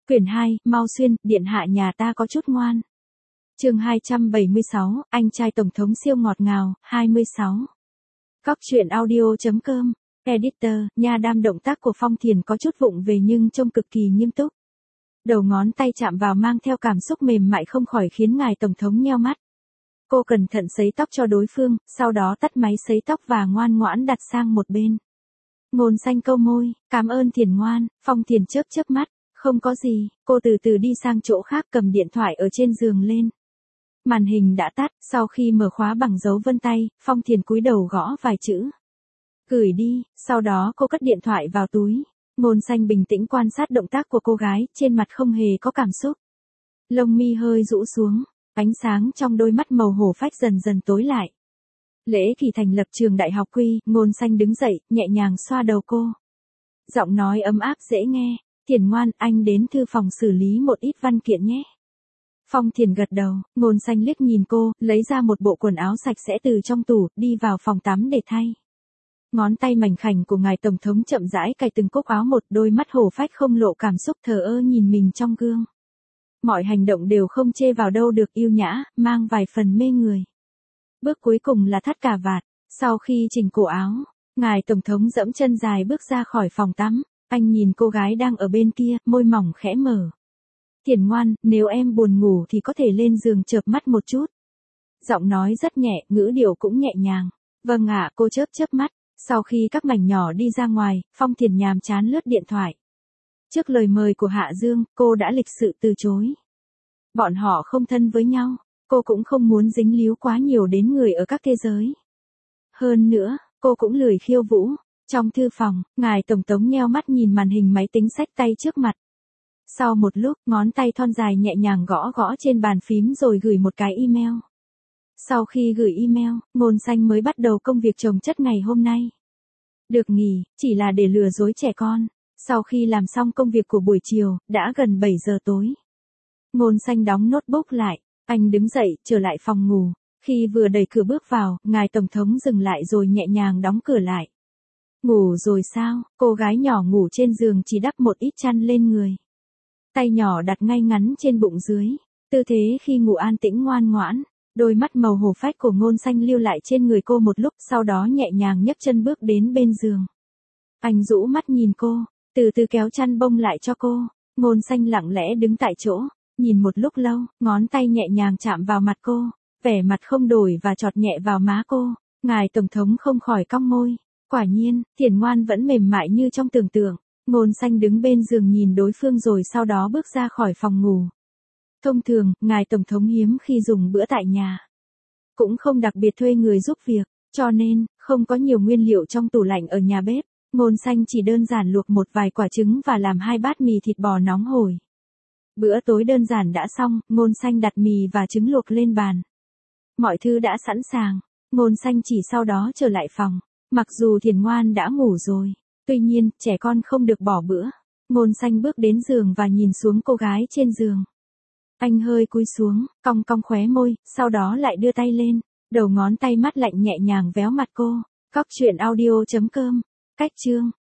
Quyển 2, Mau Xuyên, điện hạ nhà ta có chút ngoan. Chương 276, anh trai tổng thống siêu ngọt ngào, 26. Cóc truyện audio.com. Editor, nha đam động tác của Phong Thiền có chút vụng về nhưng trông cực kỳ nghiêm túc. Đầu ngón tay chạm vào mang theo cảm xúc mềm mại không khỏi khiến ngài tổng thống nheo mắt. Cô cẩn thận sấy tóc cho đối phương, sau đó tắt máy sấy tóc và ngoan ngoãn đặt sang một bên. Ngôn Xanh câu môi, cảm ơn Thiền ngoan. Phong Thiền chớp chớp mắt, không có gì. Cô từ từ đi sang chỗ khác cầm điện thoại ở trên giường lên. Màn hình đã tắt, sau khi mở khóa bằng dấu vân tay, Phong Thiền cúi đầu gõ vài chữ. Gửi đi, sau đó cô cất điện thoại vào túi. Ngôn Xanh bình tĩnh quan sát động tác của cô gái, trên mặt không hề có cảm xúc. Lông mi hơi rũ xuống, ánh sáng trong đôi mắt màu hổ phách dần dần tối lại. Lễ kỳ thành lập trường đại học Quy, Ngôn Xanh đứng dậy, nhẹ nhàng xoa đầu cô. Giọng nói ấm áp dễ nghe, Thiền ngoan, anh đến thư phòng xử lý một ít văn kiện nhé. Phong Thiền gật đầu, Ngôn Xanh liếc nhìn cô, lấy ra một bộ quần áo sạch sẽ từ trong tủ, đi vào phòng tắm để thay. Ngón tay mảnh khảnh của ngài tổng thống chậm rãi cài từng cúc áo một, đôi mắt hổ phách không lộ cảm xúc thờ ơ nhìn mình trong gương. Mọi hành động đều không chê vào đâu được, yêu nhã, mang vài phần mê người. Bước cuối cùng là thắt cà vạt, sau khi chỉnh cổ áo, ngài tổng thống giẫm chân dài bước ra khỏi phòng tắm, anh nhìn cô gái đang ở bên kia, môi mỏng khẽ mở. Thiền ngoan, nếu em buồn ngủ thì có thể lên giường chợp mắt một chút. Giọng nói rất nhẹ, ngữ điệu cũng nhẹ nhàng. Vâng ạ, cô chớp chớp mắt. Sau khi các mảnh nhỏ đi ra ngoài, Phong Thiền nhàm chán lướt điện thoại. Trước lời mời của Hạ Dương, cô đã lịch sự từ chối. Bọn họ không thân với nhau, cô cũng không muốn dính líu quá nhiều đến người ở các thế giới. Hơn nữa, cô cũng lười khiêu vũ. Trong thư phòng, ngài tổng thống nheo mắt nhìn màn hình máy tính xách tay trước mặt. Sau một lúc, ngón tay thon dài nhẹ nhàng gõ gõ trên bàn phím rồi gửi một cái email. Sau khi gửi email, Ngôn Xanh mới bắt đầu công việc chồng chất ngày hôm nay. Được nghỉ, chỉ là để lừa dối trẻ con. Sau khi làm xong công việc của buổi chiều, đã gần 7 giờ tối. Ngôn Xanh đóng notebook lại, anh đứng dậy, trở lại phòng ngủ. Khi vừa đẩy cửa bước vào, ngài tổng thống dừng lại rồi nhẹ nhàng đóng cửa lại. Ngủ rồi sao? Cô gái nhỏ ngủ trên giường chỉ đắp một ít chăn lên người. Tay nhỏ đặt ngay ngắn trên bụng dưới. Tư thế khi ngủ an tĩnh ngoan ngoãn. Đôi mắt màu hổ phách của Ngôn Xanh lưu lại trên người cô một lúc, sau đó nhẹ nhàng nhấc chân bước đến bên giường. Anh rũ mắt nhìn cô, từ từ kéo chăn bông lại cho cô. Ngôn Xanh lặng lẽ đứng tại chỗ, nhìn một lúc lâu, ngón tay nhẹ nhàng chạm vào mặt cô, vẻ mặt không đổi và chọt nhẹ vào má cô. Ngài tổng thống không khỏi cong môi. Quả nhiên, Thiền ngoan vẫn mềm mại như trong tưởng tượng. Ngôn Xanh đứng bên giường nhìn đối phương rồi sau đó bước ra khỏi phòng ngủ. Thông thường, ngài tổng thống hiếm khi dùng bữa tại nhà. Cũng không đặc biệt thuê người giúp việc, cho nên, không có nhiều nguyên liệu trong tủ lạnh ở nhà bếp. Ngôn Xanh chỉ đơn giản luộc một vài quả trứng và làm 2 bát mì thịt bò nóng hổi. Bữa tối đơn giản đã xong, Ngôn Xanh đặt mì và trứng luộc lên bàn. Mọi thứ đã sẵn sàng, Ngôn Xanh chỉ sau đó trở lại phòng. Mặc dù Thiền ngoan đã ngủ rồi, tuy nhiên, trẻ con không được bỏ bữa. Ngôn Xanh bước đến giường và nhìn xuống cô gái trên giường. Anh hơi cúi xuống, cong cong khóe môi, sau đó lại đưa tay lên, đầu ngón tay mát lạnh nhẹ nhàng véo mặt cô. Cóc truyện audio.com. Cách chương